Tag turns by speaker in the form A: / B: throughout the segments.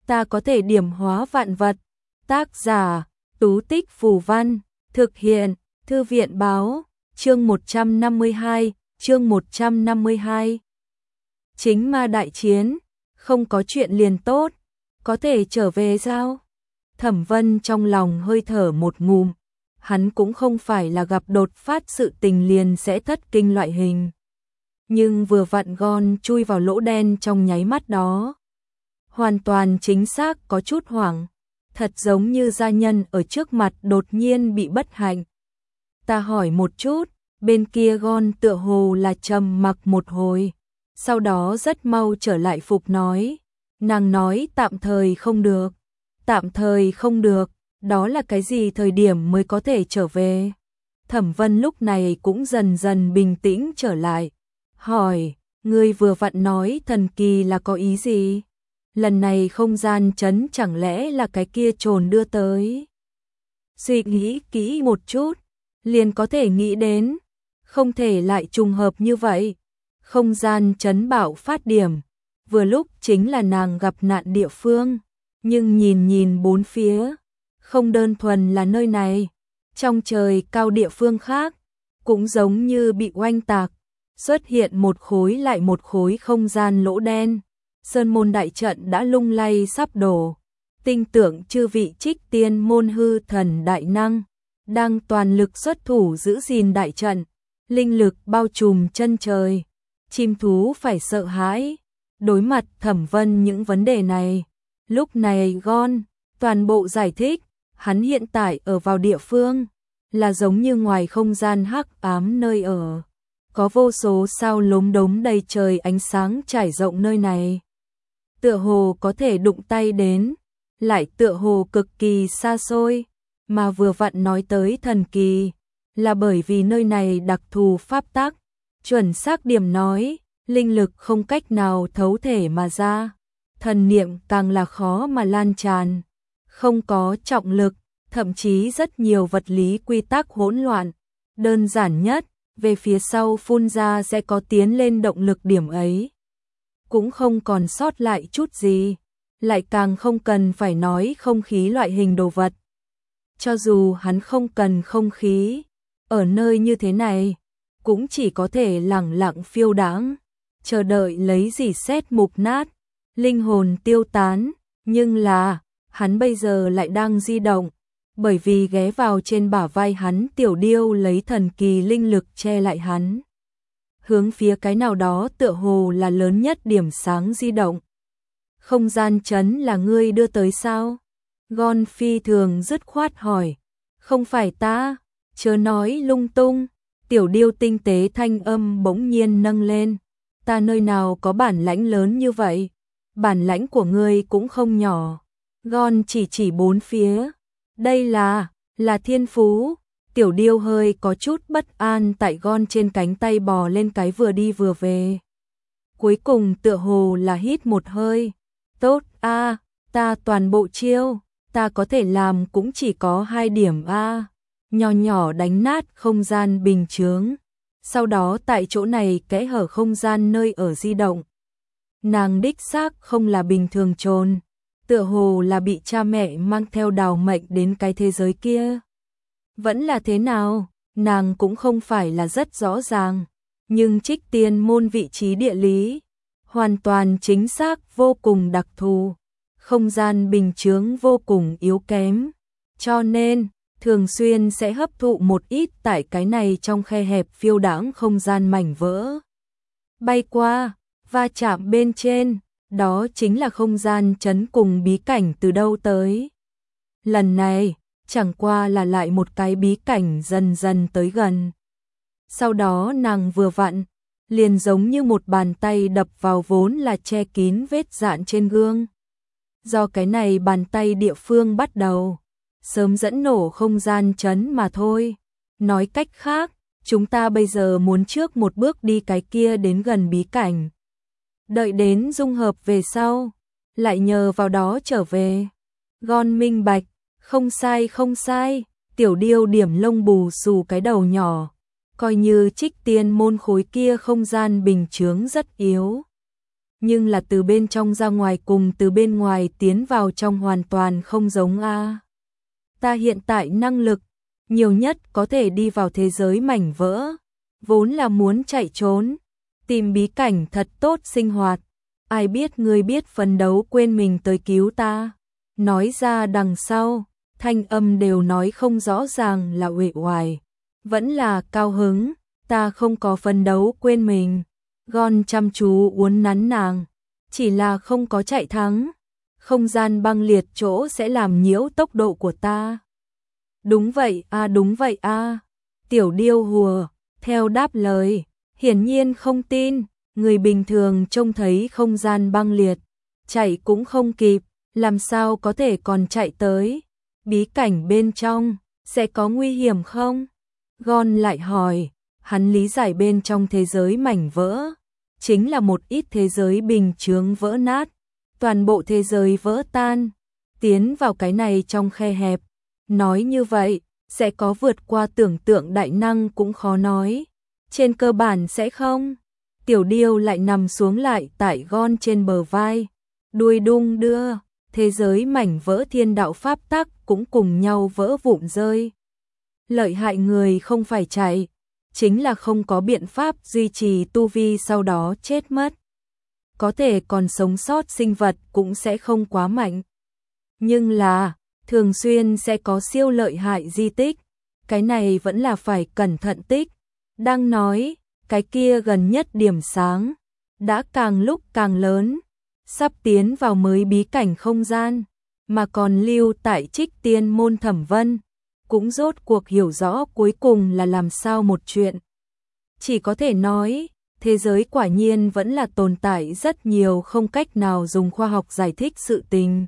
A: ta có thể điểm hóa vạn vật. Tác giả, Tú Tích Phù Văn, thực hiện, Thư viện Báo, chương 152, chương 152. Chính ma đại chiến, không có chuyện liền tốt, có thể trở về sao? Thẩm Vân trong lòng hơi thở một ngụm, hắn cũng không phải là gặp đột phát sự tình liền sẽ thất kinh loại hình. Nhưng vừa vặn Gon chui vào lỗ đen trong nháy mắt đó. Hoàn toàn chính xác có chút hoảng, thật giống như gia nhân ở trước mặt đột nhiên bị bất hạnh. Ta hỏi một chút, bên kia Gon tựa hồ là trầm mặc một hồi, sau đó rất mau trở lại phục nói. Nàng nói tạm thời không được. Tạm thời không được, đó là cái gì thời điểm mới có thể trở về? Thẩm Vân lúc này cũng dần dần bình tĩnh trở lại. Hỏi, ngươi vừa vặn nói thần kỳ là có ý gì? Lần này không gian chấn chẳng lẽ là cái kia trồn đưa tới? Suy nghĩ kỹ một chút, liền có thể nghĩ đến, không thể lại trùng hợp như vậy. Không gian chấn bạo phát điểm, vừa lúc chính là nàng gặp nạn địa phương, nhưng nhìn bốn phía, không đơn thuần là nơi này, trong trời cao địa phương khác, cũng giống như bị oanh tạc, xuất hiện một khối lại một khối không gian lỗ đen. Sơn môn đại trận đã lung lay sắp đổ, tinh tưởng chư vị Trích Tiên môn hư thần đại năng đang toàn lực xuất thủ giữ gìn đại trận, linh lực bao trùm chân trời, chim thú phải sợ hãi. Đối mặt Thẩm Vân những vấn đề này, lúc này Gon toàn bộ giải thích, hắn hiện tại ở vào địa phương là giống như ngoài không gian hắc ám nơi ở, có vô số sao lốm đốm đầy trời ánh sáng trải rộng nơi này. Tựa hồ có thể đụng tay đến, lại tựa hồ cực kỳ xa xôi, mà vừa vặn nói tới thần kỳ, là bởi vì nơi này đặc thù pháp tắc, chuẩn xác điểm nói, linh lực không cách nào thấu thể mà ra, thần niệm càng là khó mà lan tràn, không có trọng lực, thậm chí rất nhiều vật lý quy tắc hỗn loạn, đơn giản nhất, về phía sau phun ra sẽ có tiến lên động lực điểm ấy. Cũng không còn sót lại chút gì, lại càng không cần phải nói không khí loại hình đồ vật. Cho dù hắn không cần không khí, ở nơi như thế này, cũng chỉ có thể lẳng lặng phiêu đãng, chờ đợi lấy gì sét mục nát, linh hồn tiêu tán, nhưng là, hắn bây giờ lại đang di động, bởi vì ghé vào trên bả vai hắn tiểu điêu lấy thần kỳ linh lực che lại hắn. Hướng phía cái nào đó tựa hồ là lớn nhất điểm sáng di động. Không gian chấn là ngươi đưa tới sao? Gon phi thường dứt khoát hỏi. Không phải ta, chớ nói lung tung. Tiểu điêu tinh tế thanh âm bỗng nhiên nâng lên. Ta nơi nào có bản lãnh lớn như vậy? Bản lãnh của ngươi cũng không nhỏ. Gon chỉ bốn phía. Đây là thiên phú. Tiểu điêu hơi có chút bất an tại Gon trên cánh tay bò lên cái vừa đi vừa về. Cuối cùng tựa hồ là hít một hơi. Tốt a, ta toàn bộ chiêu, ta có thể làm cũng chỉ có 2 điểm a. Nhỏ nhỏ đánh nát không gian bình chướng. Sau đó tại chỗ này kẽ hở không gian nơi ở di động. Nàng đích xác không là bình thường trồn, tựa hồ là bị cha mẹ mang theo đào mệnh đến cái thế giới kia. Vẫn là thế nào, nàng cũng không phải là rất rõ ràng, nhưng Trích Tiên môn vị trí địa lý, hoàn toàn chính xác vô cùng đặc thù, không gian bình chướng vô cùng yếu kém, cho nên thường xuyên sẽ hấp thụ một ít tại cái này trong khe hẹp phiêu đãng không gian mảnh vỡ. Bay qua, va chạm bên trên, đó chính là không gian chấn cùng bí cảnh từ đâu tới. Lần này, chẳng qua là lại một cái bí cảnh dần dần tới gần. Sau đó nàng vừa vặn, liền giống như một bàn tay đập vào vốn là che kín vết dạn trên gương. Do cái này bàn tay địa phương bắt đầu, sớm dẫn nổ không gian chấn mà thôi. Nói cách khác, chúng ta bây giờ muốn trước một bước đi cái kia đến gần bí cảnh. Đợi đến dung hợp về sau, lại nhờ vào đó trở về. Gon minh bạch. Không sai không sai, tiểu điêu điểm lông bù xù cái đầu nhỏ, coi như Trích Tiên môn khối kia không gian bình chướng rất yếu. nhưng là từ bên trong ra ngoài cùng từ bên ngoài tiến vào trong hoàn toàn không giống a. Ta hiện tại năng lực, nhiều nhất có thể đi vào thế giới mảnh vỡ, vốn là muốn chạy trốn, tìm bí cảnh thật tốt sinh hoạt. Ai biết ngươi biết phấn đấu quên mình tới cứu ta. Nói ra đằng sau, thanh âm đều nói không rõ ràng là uể oải, vẫn là cao hứng, ta không có phấn đấu quên mình. Gon chăm chú uốn nắn nàng, chỉ là không có chạy thắng. Không gian băng liệt chỗ sẽ làm nhiễu tốc độ của ta. Đúng vậy đúng vậy Tiểu điêu hùa, theo đáp lời, hiển nhiên không tin, người bình thường trông thấy không gian băng liệt, chạy cũng không kịp, làm sao có thể còn chạy tới. Bí cảnh bên trong, sẽ có nguy hiểm không? Gon lại hỏi, hắn lý giải bên trong thế giới mảnh vỡ, chính là một ít thế giới bình chướng vỡ nát, toàn bộ thế giới vỡ tan, tiến vào cái này trong khe hẹp. Nói như vậy, sẽ có vượt qua tưởng tượng đại năng cũng khó nói. Trên cơ bản sẽ không. Tiểu điêu lại nằm xuống lại tại Gon trên bờ vai, đuôi đung đưa, thế giới mảnh vỡ thiên đạo pháp tắc cũng cùng nhau vỡ vụn rơi. Lợi hại người không phải chạy, chính là không có biện pháp duy trì tu vi sau đó chết mất. Có thể còn sống sót sinh vật cũng sẽ không quá mạnh. Nhưng là, thường xuyên sẽ có siêu lợi hại di tích, cái này vẫn là phải cẩn thận tích. Đang nói, cái kia gần nhất điểm sáng, đã càng lúc càng lớn, sắp tiến vào mới bí cảnh không gian, mà còn lưu tại Trích Tiên môn Thẩm Vân, cũng rốt cuộc hiểu rõ cuối cùng là làm sao một chuyện. Chỉ có thể nói, thế giới quả nhiên vẫn là tồn tại rất nhiều không cách nào dùng khoa học giải thích sự tình.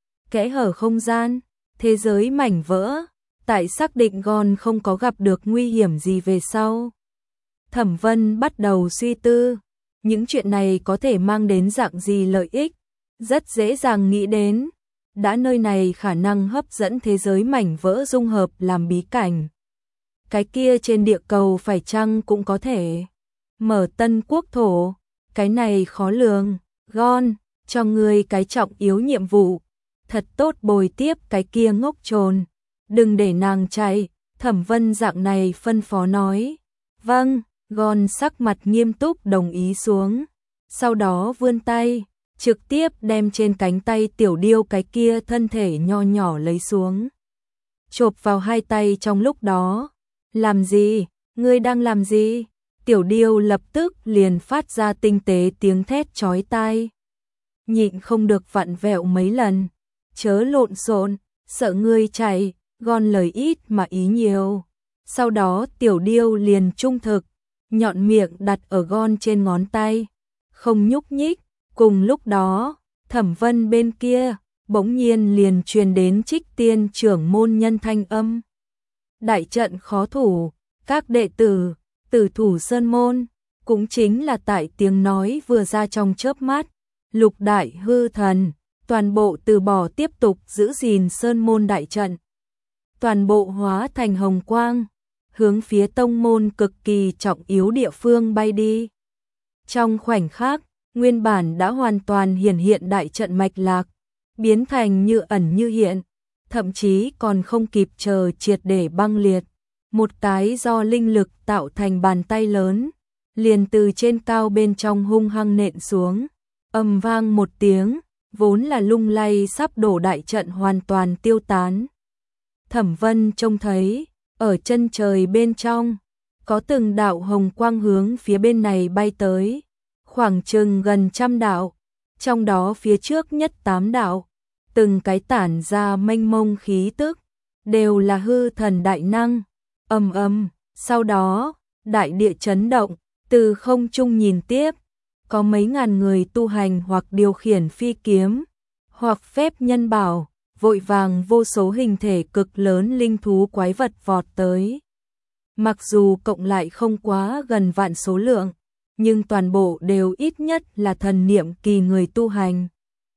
A: Kẽ hở không gian, thế giới mảnh vỡ, tại xác định Gon không có gặp được nguy hiểm gì về sau. Thẩm Vân bắt đầu suy tư, những chuyện này có thể mang đến dạng gì lợi ích, rất dễ dàng nghĩ đến. Đã nơi này khả năng hấp dẫn thế giới mảnh vỡ dung hợp làm bí cảnh. Cái kia trên địa cầu phải chăng cũng có thể mở tân quốc thổ, cái này khó lường. Gon, cho ngươi cái trọng yếu nhiệm vụ, thật tốt bồi tiếp cái kia ngốc trồn, đừng để nàng chạy. Thẩm Vân dạng này phân phó nói. Vâng. Gon sắc mặt nghiêm túc đồng ý xuống, sau đó vươn tay, trực tiếp đem trên cánh tay tiểu điêu cái kia thân thể nho nhỏ lấy xuống, chộp vào hai tay trong lúc đó. Làm gì? Ngươi đang làm gì? Tiểu điêu lập tức liền phát ra tinh tế tiếng thét chói tai, nhịn không được vặn vẹo mấy lần. Chớ lộn xộn, sợ ngươi chạy. Gon lời ít mà ý nhiều. Sau đó tiểu điêu liền trung thực, nhọn miệng đặt ở Gon trên ngón tay, không nhúc nhích. Cùng lúc đó, Thẩm Vân bên kia, bỗng nhiên liền truyền đến Trích Tiên trưởng môn nhân thanh âm. Đại trận khó thủ, các đệ tử, tử thủ sơn môn, cũng chính là tại tiếng nói vừa ra trong chớp mắt, lục đại hư thần, toàn bộ từ bỏ tiếp tục giữ gìn sơn môn đại trận. Toàn bộ hóa thành hồng quang, hướng phía tông môn cực kỳ trọng yếu địa phương bay đi. Trong khoảnh khắc, nguyên bản đã hoàn toàn hiển hiện đại trận mạch lạc, biến thành như ẩn như hiện, thậm chí còn không kịp chờ triệt để băng liệt. Một cái do linh lực tạo thành bàn tay lớn, liền từ trên cao bên trong hung hăng nện xuống, ầm vang một tiếng, vốn là lung lay sắp đổ đại trận hoàn toàn tiêu tán. Thẩm Vân trông thấy, ở chân trời bên trong, có từng đạo hồng quang hướng phía bên này bay tới, khoảng chừng gần 100 đạo, trong đó phía trước nhất 8 đạo, từng cái tản ra mênh mông khí tức, đều là hư thần đại năng. Ầm ầm, sau đó, đại địa chấn động, từ không trung nhìn tiếp, có mấy ngàn người tu hành hoặc điều khiển phi kiếm, hoặc phép nhân bảo, vội vàng vô số hình thể cực lớn linh thú quái vật vọt tới. Mặc dù cộng lại không quá gần vạn số lượng, nhưng toàn bộ đều ít nhất là thần niệm kỳ người tu hành.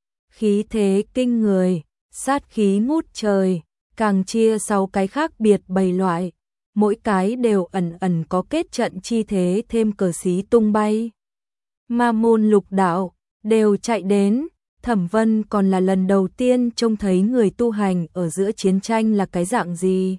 A: Khí thế kinh người, sát khí ngút trời, càng chia 6 cái khác biệt 7 loại, mỗi cái đều ẩn ẩn có kết trận chi thế thêm cờ xí tung bay. Ma môn lục đạo, đều chạy đến. Thẩm Vân còn là lần đầu tiên trông thấy người tu hành ở giữa chiến tranh là cái dạng gì.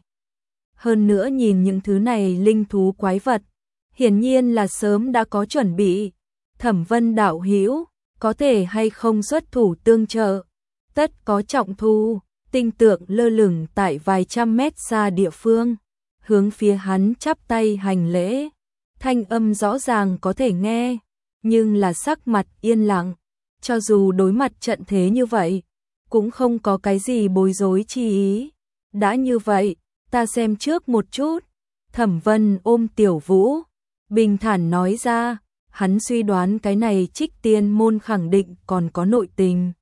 A: Hơn nữa nhìn những thứ này linh thú quái vật, hiển nhiên là sớm đã có chuẩn bị. Thẩm Vân đạo hữu, có thể hay không xuất thủ tương trợ? Tất có trọng thu. Tinh Tượng lơ lửng tại vài trăm mét xa địa phương, hướng phía hắn chắp tay hành lễ. Thanh âm rõ ràng có thể nghe, nhưng là sắc mặt yên lặng. Cho dù đối mặt trận thế như vậy, cũng không có cái gì bối rối chi ý. Đã như vậy, ta xem trước một chút. Thẩm Vân ôm Tiểu Vũ, bình thản nói ra, hắn suy đoán cái này Trích Tiên môn khẳng định còn có nội tình.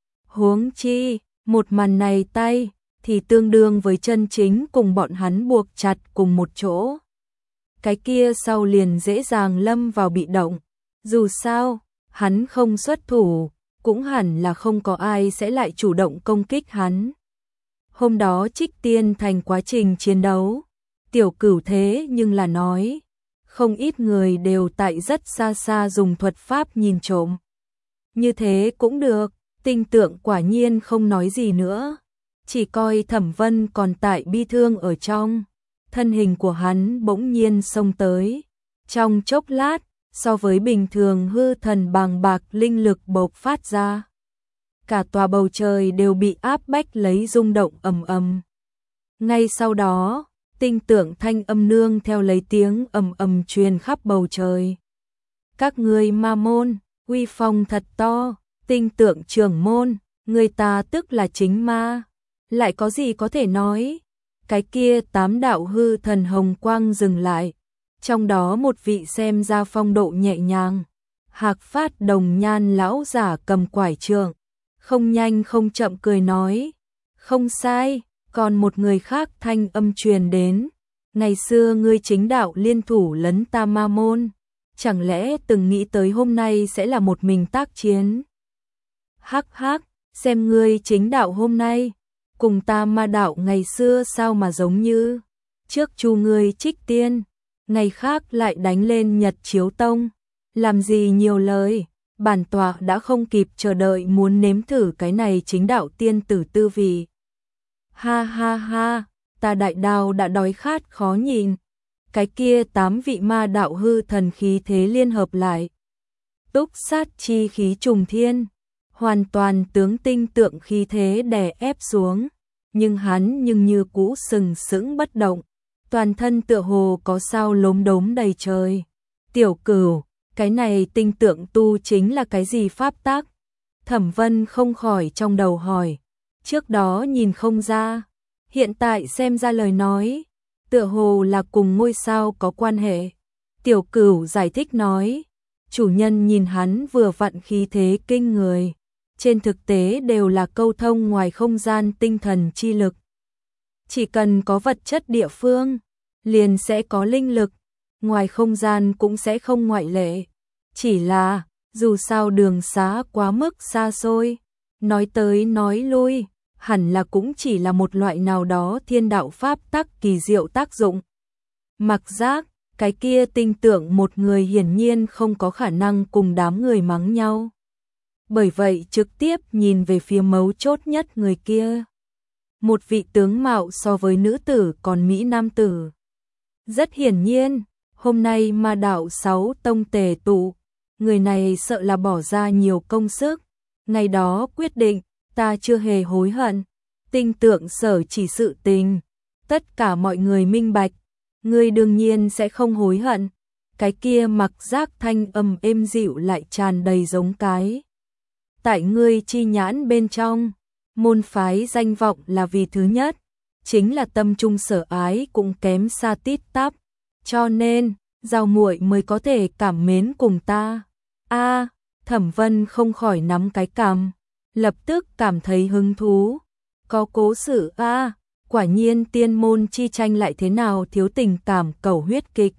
A: Huống chi, một màn này tay, thì tương đương với chân chính cùng bọn hắn buộc chặt cùng một chỗ. Cái kia sau liền dễ dàng lâm vào bị động. Dù sao, hắn không xuất thủ, cũng hẳn là không có ai sẽ lại chủ động công kích hắn. Hôm đó Trích Tiên thành quá trình chiến đấu, Tiểu Cửu thế nhưng là nói, không ít người đều tại rất xa xa dùng thuật pháp nhìn trộm. Như thế cũng được. Tinh Tượng quả nhiên không nói gì nữa, chỉ coi Thẩm Vân còn tại bi thương ở trong. Thân hình của hắn bỗng nhiên xông tới, trong chốc lát, so với bình thường hư thần bàng bạc linh lực bộc phát ra. Cả tòa bầu trời đều bị áp bách lấy rung động ầm ầm. Ngay sau đó, Tinh Tượng thanh âm nương theo lấy tiếng ầm ầm truyền khắp bầu trời. Các ngươi ma môn, uy phong thật to. Tinh Tượng trưởng môn, người ta tức là chính ma, lại có gì có thể nói. Cái kia 8 đạo hư thần hồng quang dừng lại, trong đó một vị xem ra phong độ nhẹ nhàng, hạc phát đồng nhan lão giả cầm quải trượng, không nhanh không chậm cười nói, không sai. Còn một người khác thanh âm truyền đến, ngày xưa ngươi chính đạo liên thủ lấn ta ma môn, chẳng lẽ từng nghĩ tới hôm nay sẽ là một mình tác chiến? Hắc hắc, xem ngươi chính đạo hôm nay, cùng ta ma đạo ngày xưa sao mà giống như. Trước chu ngươi Trích Tiên, ngày khác lại đánh lên Nhật Chiếu Tông. Làm gì nhiều lời, bản tọa đã không kịp chờ đợi muốn nếm thử cái này chính đạo tiên tử tư vị. Ha ha ha, ta Đại Đao đã đói khát khó nhìn. Cái kia 8 vị ma đạo hư thần khí thế liên hợp lại, túc sát chi khí trùng thiên, hoàn toàn tướng Tinh Tượng khí thế đè ép xuống, nhưng hắn như cũ sừng sững bất động, toàn thân tựa hồ có sao lốm đốm đầy trời. Tiểu Cửu, cái này Tinh Tượng tu chính là cái gì pháp tắc? Thẩm Vân không khỏi trong đầu hỏi, trước đó nhìn không ra, hiện tại xem ra lời nói, tựa hồ là cùng ngôi sao có quan hệ. Tiểu Cửu giải thích nói, chủ nhân nhìn hắn vừa vặn khí thế kinh người, trên thực tế đều là câu thông ngoài không gian tinh thần chi lực. Chỉ cần có vật chất địa phương, liền sẽ có linh lực, ngoài không gian cũng sẽ không ngoại lệ. Chỉ là, dù sao đường xá quá mức xa xôi, nói tới nói lui, hẳn là cũng chỉ là một loại nào đó thiên đạo pháp tắc kỳ diệu tác dụng. Mặc giác, cái kia Tinh Tượng một người hiển nhiên không có khả năng cùng đám người mắng nhau. Bởi vậy trực tiếp nhìn về phía mấu chốt nhất người kia. Một vị tướng mạo so với nữ tử còn mỹ nam tử. Rất hiển nhiên, hôm nay ma đạo 6 tông tề tụ, người này sợ là bỏ ra nhiều công sức. Ngày đó quyết định, ta chưa hề hối hận. Tinh Tượng sở chỉ sự tình, tất cả mọi người minh bạch, ngươi đương nhiên sẽ không hối hận. Cái kia mặc giác thanh âm êm dịu lại tràn đầy giống cái. Tại ngươi chi nhãn bên trong, môn phái danh vọng là vì thứ nhất, chính là tâm trung sở ái cũng kém xa tít tắp, cho nên Giao muội mới có thể cảm mến cùng ta. A, Thẩm Vân không khỏi nắm cái cằm, lập tức cảm thấy hứng thú. Có cố sự a, quả nhiên tiên môn chi tranh lại thế nào thiếu tình cảm cầu huyết kịch.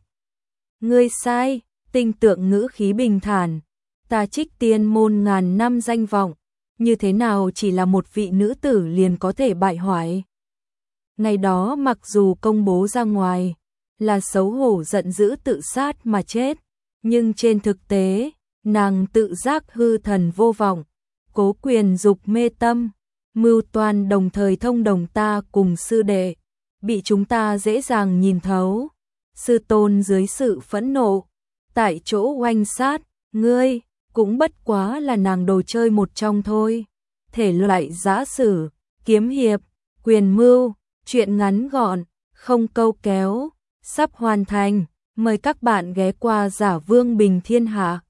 A: Ngươi sai, Tinh Tượng ngữ khí bình thản, ta Trích Tiên môn ngàn năm danh vọng, như thế nào chỉ là một vị nữ tử liền có thể bại hoại. Ngày đó mặc dù công bố ra ngoài, là xấu hổ giận dữ tự sát mà chết, nhưng trên thực tế, nàng tự giác hư thần vô vọng, cố quyền dục mê tâm, mưu toan đồng thời thông đồng ta cùng sư đệ, bị chúng ta dễ dàng nhìn thấu. Sư tôn dưới sự phẫn nộ, tại chỗ oanh sát, ngươi cũng bất quá là nàng đồ chơi một trong thôi. Thể loại giã sử, kiếm hiệp, quyền mưu, truyện ngắn gọn, không câu kéo, sắp hoàn thành. Mời các bạn ghé qua Giả Vương Bình Thiên Hạ.